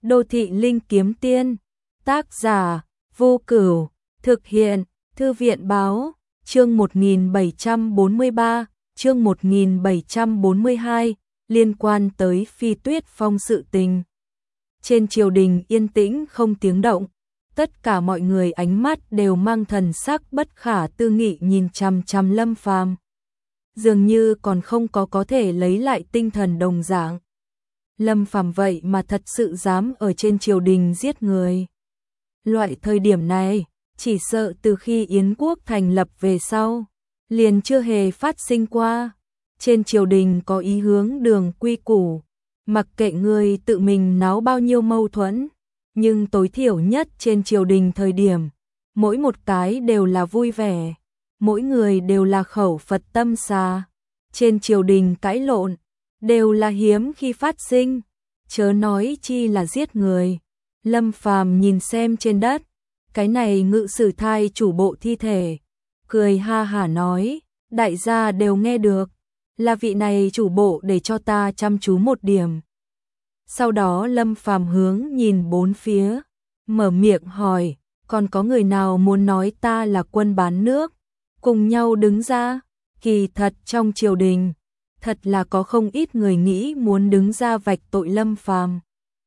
Đô thị linh kiếm tiên. Tác giả Vô Cửu. Thực hiện Thư viện báo. Chương 1743, chương 1742, liên quan tới Phi Tuyết Phong sự tình. Trên triều đình yên tĩnh không tiếng động, tất cả mọi người ánh mắt đều mang thần sắc bất khả tư nghị nhìn chằm chằm Lâm Phàm. Dường như còn không có thể lấy lại tinh thần đồng dạng. Lâm Phàm vậy mà thật sự dám ở trên triều đình giết người. Loại thời điểm này, chỉ sợ từ khi Yến quốc thành lập về sau, liền chưa hề phát sinh qua. Trên triều đình có ý hướng đường quy củ, mặc kệ người tự mình náo bao nhiêu mâu thuẫn, nhưng tối thiểu nhất trên triều đình thời điểm, mỗi một cái đều là vui vẻ, mỗi người đều là khẩu Phật tâm xà. Trên triều đình cãi lộn, đều là hiếm khi phát sinh, chớ nói chi là giết người. Lâm Phàm nhìn xem trên đất, cái này ngự sử thai chủ bộ thi thể, cười ha hả nói, đại gia đều nghe được, là vị này chủ bộ để cho ta chăm chú một điểm. Sau đó Lâm Phàm hướng nhìn bốn phía, mở miệng hỏi, còn có người nào muốn nói ta là quân bán nước, cùng nhau đứng ra. Kỳ thật trong triều đình, thật là có không ít người nghĩ muốn đứng ra vạch tội Lâm Phàm.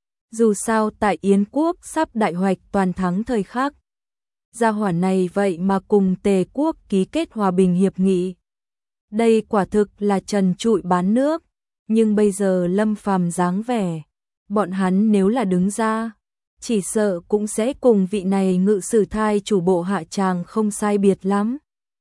Dù sao tại Yến quốc sắp đại hoạch toàn thắng thời khắc, gia hỏa này vậy mà cùng Tề quốc ký kết hòa bình hiệp nghị. Đây quả thực là trần trụi bán nước, nhưng bây giờ Lâm Phàm dáng vẻ, bọn hắn nếu là đứng ra, chỉ sợ cũng sẽ cùng vị này ngự sử thai chủ bộ hạ tràng không sai biệt lắm.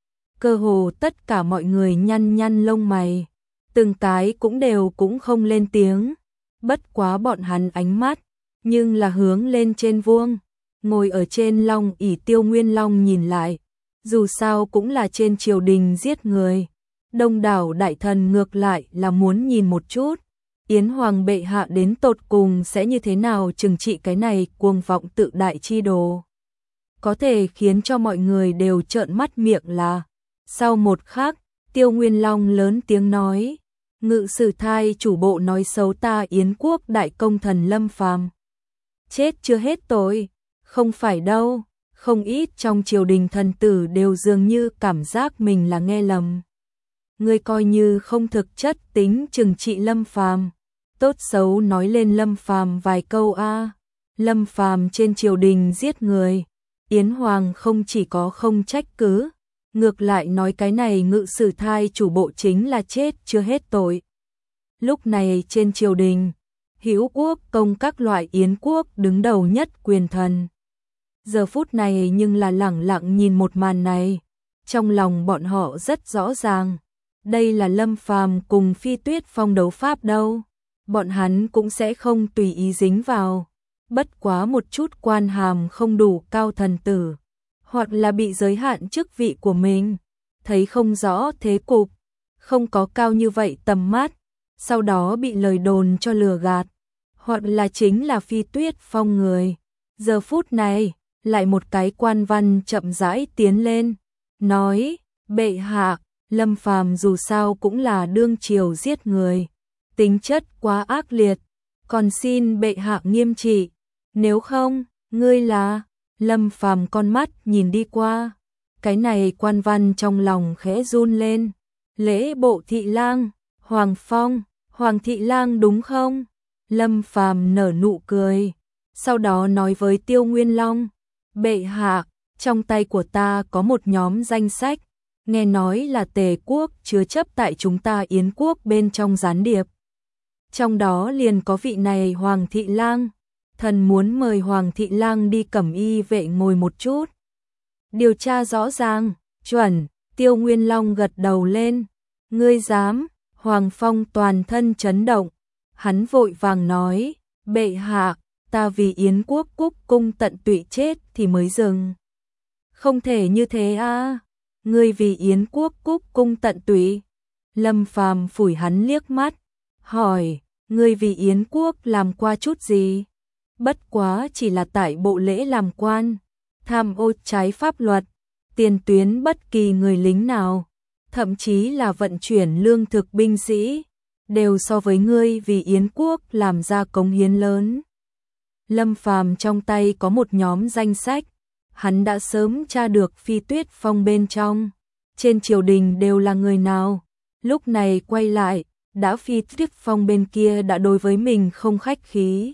Cơ hồ tất cả mọi người nhăn nhăn lông mày, từng cái cũng không lên tiếng, bất quá bọn hắn ánh mắt, nhưng là hướng lên trên vuông, ngồi ở trên long ỷ Tiêu Nguyên Long nhìn lại, dù sao cũng là trên triều đình giết người, đông đảo đại thần ngược lại là muốn nhìn một chút, Yến Hoàng bệ hạ đến tột cùng sẽ như thế nào trừng trị cái này cuồng vọng tự đại chi đồ. Có thể khiến cho mọi người đều trợn mắt miệng là, sau một khắc, Tiêu Nguyên Long lớn tiếng nói, ngự sử thai chủ bộ nói xấu ta Yến quốc đại công thần Lâm Phàm. Chết chưa hết tội, không phải đâu, không ít trong triều đình thần tử đều dường như cảm giác mình là nghe lầm. Ngươi coi như không thực chất tính trừng trị Lâm Phàm, tốt xấu nói lên Lâm Phàm vài câu a. Lâm Phàm trên triều đình giết người, Yến Hoàng không chỉ có không trách cứ, ngược lại nói cái này ngự sử thai chủ bộ chính là chết chưa hết tội. Lúc này trên triều đình, Hữu quốc công các loại Yến quốc đứng đầu nhất quyền thần. Giờ phút này nhưng là lẳng lặng nhìn một màn này, trong lòng bọn họ rất rõ ràng, đây là Lâm Phàm cùng Phi Tuyết Phong đấu pháp đâu, bọn hắn cũng sẽ không tùy ý dính vào, bất quá một chút quan hàm không đủ cao thần tử, hoặc là bị giới hạn chức vị của mình, thấy không rõ thế cục, không có cao như vậy tầm mắt, sau đó bị lời đồn cho lừa gạt, hoặc là chính là Phi Tuyết Phong người. Giờ phút này, lại một cái quan văn chậm rãi tiến lên, nói, bệ hạ, Lâm Phàm dù sao cũng là đương triều giết người, tính chất quá ác liệt, còn xin bệ hạ nghiêm trị, nếu không, ngươi là... Lâm Phàm con mắt nhìn đi qua, cái này quan văn trong lòng khẽ run lên, lễ bộ thị lang, Hoàng Phong, Hoàng thị lang đúng không? Lâm Phàm nở nụ cười, sau đó nói với Tiêu Nguyên Long, bệ hạ, trong tay của ta có một nhóm danh sách, nghe nói là Tề quốc chứa chấp tại chúng ta Yến quốc bên trong gián điệp. Trong đó liền có vị này Hoàng thị lang, thần muốn mời Hoàng thị lang đi Cẩm Y vệ ngồi một chút. Điều tra rõ ràng, chuẩn, Tiêu Nguyên Long gật đầu lên, ngươi dám? Hoàng Phong toàn thân chấn động, hắn vội vàng nói, bệ hạ, ta vì Yến quốc cúc cung tận tụy chết thì mới dừng. Không thể như thế a, ngươi vì Yến quốc cúc cung tận tụy. Lâm Phàm phủi hắn liếc mắt, hỏi, ngươi vì Yến quốc làm qua chút gì? Bất quá chỉ là tại bộ lễ làm quan, tham ô trái pháp luật, tiền tuyến bất kỳ người lính nào, thậm chí là vận chuyển lương thực binh sĩ, đều so với ngươi vì Yến quốc làm ra cống hiến lớn. Lâm Phàm trong tay có một nhóm danh sách, hắn đã sớm tra được Phi Tuyết Phong bên trong, trên triều đình đều là người nào, lúc này quay lại, đã Phi Tuyết Phong bên kia đã đối với mình không khách khí.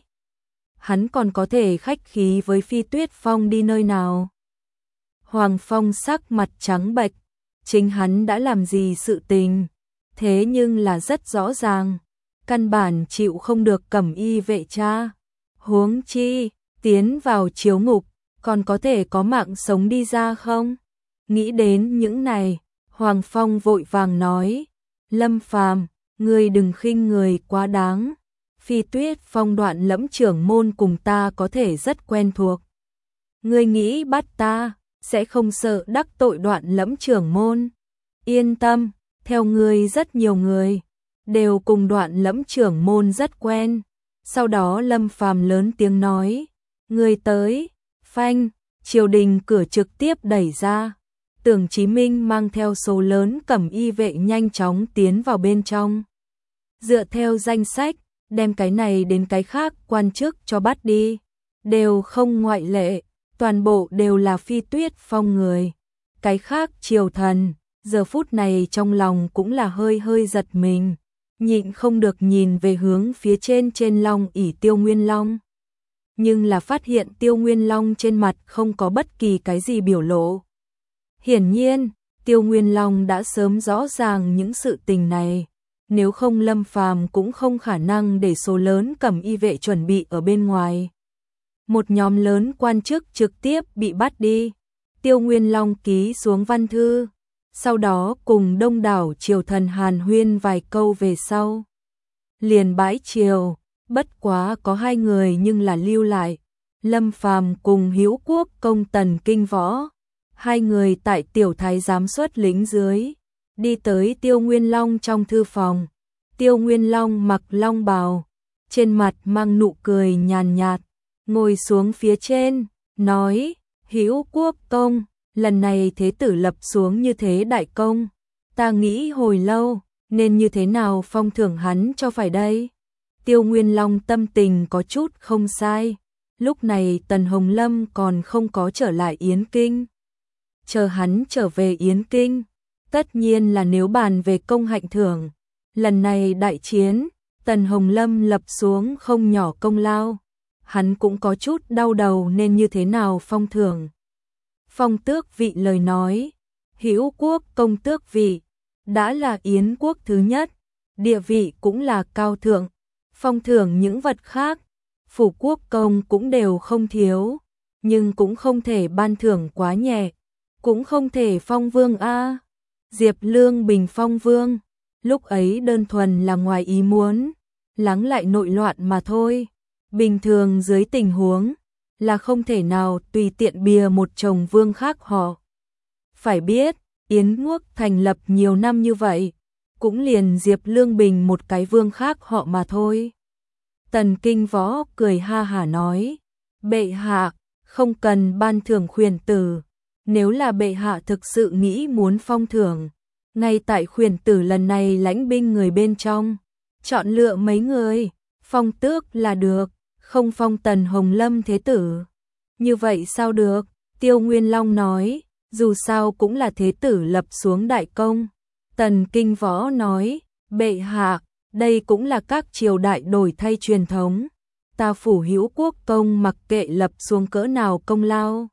Hắn còn có thể khách khí với Phi Tuyết Phong đi nơi nào? Hoàng Phong sắc mặt trắng bệch, chính hắn đã làm gì sự tình, thế nhưng là rất rõ ràng, căn bản chịu không được Cẩm Y vệ tra, huống chi, tiến vào chiếu ngục, còn có thể có mạng sống đi ra không? Nghĩ đến những này, Hoàng Phong vội vàng nói, Lâm Phàm, ngươi đừng khinh người quá đáng, Phi Tuyết Phong Đoạn Lẫm trưởng môn cùng ta có thể rất quen thuộc. Ngươi nghĩ bắt ta, sẽ không sợ đắc tội Đoạn Lẫm trưởng môn. Yên tâm, theo ngươi rất nhiều người, đều cùng Đoạn Lẫm trưởng môn rất quen. Sau đó Lâm Phàm lớn tiếng nói, ngươi tới, phanh, triều đình cửa trực tiếp đẩy ra. Tưởng Chí Minh mang theo số lớn Cẩm Y vệ nhanh chóng tiến vào bên trong. Dựa theo danh sách, đem cái này đến cái khác quan chức cho bắt đi. Đều không ngoại lệ, toàn bộ đều là Phi Tuyết Phong người. Cái khác triều thần, giờ phút này trong lòng cũng là hơi hơi giật mình, nhịn không được nhìn về hướng phía trên long ỷ Tiêu Nguyên Long. Nhưng là phát hiện Tiêu Nguyên Long trên mặt không có bất kỳ cái gì biểu lộ. Hiển nhiên, Tiêu Nguyên Long đã sớm rõ ràng những sự tình này, nếu không Lâm Phàm cũng không khả năng để số lớn Cẩm Y vệ chuẩn bị ở bên ngoài. Một nhóm lớn quan chức trực tiếp bị bắt đi, Tiêu Nguyên Long ký xuống văn thư, sau đó cùng đông đảo triều thần hàn huyên vài câu về sau. Liền bãi triều, bất quá có 2 người nhưng là lưu lại, Lâm Phàm cùng Hữu Quốc công Tần Kinh Võ. 2 người tại tiểu thái giám xuất lĩnh dưới, đi tới Tiêu Nguyên Long trong thư phòng. Tiêu Nguyên Long mặc long bào, trên mặt mang nụ cười nhàn nhạt, ngồi xuống phía trên, nói, Hữu Quốc công, lần này thế tử lập xuống như thế đại công, ta nghĩ hồi lâu, nên như thế nào phong thưởng hắn cho phải đây? Tiêu Nguyên Long tâm tình có chút không sai, lúc này Tần Hồng Lâm còn không có trở lại Yến Kinh. Chờ hắn trở về Yến Kinh, tất nhiên là nếu bàn về công hạnh thưởng, lần này đại chiến, Tần Hồng Lâm lập xuống không nhỏ công lao, hắn cũng có chút đau đầu nên như thế nào phong thưởng. Phong tước vị lời nói, Hữu Quốc công tước vị, đã là Yến quốc thứ nhất, địa vị cũng là cao thượng, phong thưởng những vật khác, phủ quốc công cũng đều không thiếu, nhưng cũng không thể ban thưởng quá nhẹ, cũng không thể phong vương a. Diệp Lương Bình phong vương, lúc ấy đơn thuần là ngoài ý muốn, lắng lại nội loạn mà thôi. Bình thường dưới tình huống là không thể nào tùy tiện bìa một chồng vương khác họ. Phải biết, Yến quốc thành lập nhiều năm như vậy, cũng liền Diệp Lương Bình một cái vương khác họ mà thôi. Tần Kinh Võ cười ha hả nói, bệ hạ, không cần ban thưởng khuyển tử, nếu là bệ hạ thực sự nghĩ muốn phong thưởng, ngay tại khuyển tử lần này lãnh binh người bên trong, chọn lựa mấy người, phong tước là được, không phong Tần Hồng Lâm thế tử. Như vậy sao được? Tiêu Nguyên Long nói, dù sao cũng là thế tử lập xuống đại công. Tần Kinh Võ nói, bệ hạ, đây cũng là các triều đại đổi thay truyền thống. Ta phủ Hữu Quốc công mặc kệ lập xuống cỡ nào công lao,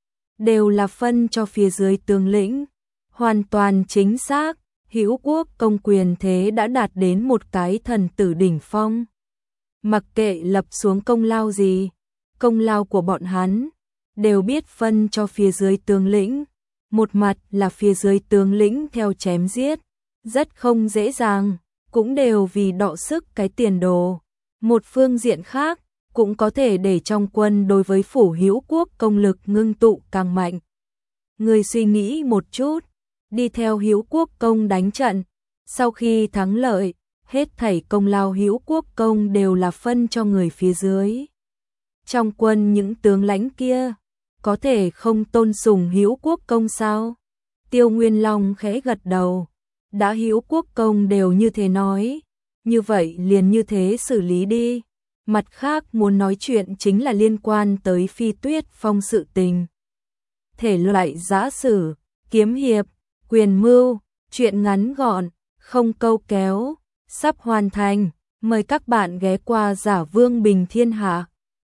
đều là phân cho phía dưới tướng lĩnh. Hoàn toàn chính xác, Hữu Quốc công quyền thế đã đạt đến một cái thần tử đỉnh phong. Mặc kệ lập xuống công lao gì, công lao của bọn hắn đều biết phân cho phía dưới tướng lĩnh. Một mặt là phía dưới tướng lĩnh theo chém giết, rất không dễ dàng, cũng đều vì đọ sức cái tiền đồ. Một phương diện khác, cũng có thể để trong quân đối với phủ Hữu Quốc công lực ngưng tụ càng mạnh. Người suy nghĩ một chút, đi theo Hữu Quốc công đánh trận, sau khi thắng lợi, hết thảy công lao Hữu Quốc công đều là phân cho người phía dưới. Trong quân những tướng lãnh kia, có thể không tôn sùng Hữu Quốc công sao? Tiêu Nguyên Long khẽ gật đầu, đã Hữu Quốc công đều như thế nói, như vậy liền như thế xử lý đi. Mặt khác muốn nói chuyện chính là liên quan tới Phi Tuyết Phong sự tình. Thể loại giã sử, kiếm hiệp, quyền mưu, truyện ngắn gọn, không câu kéo, sắp hoàn thành. Mời các bạn ghé qua Giả Vương Bình Thiên Hạ.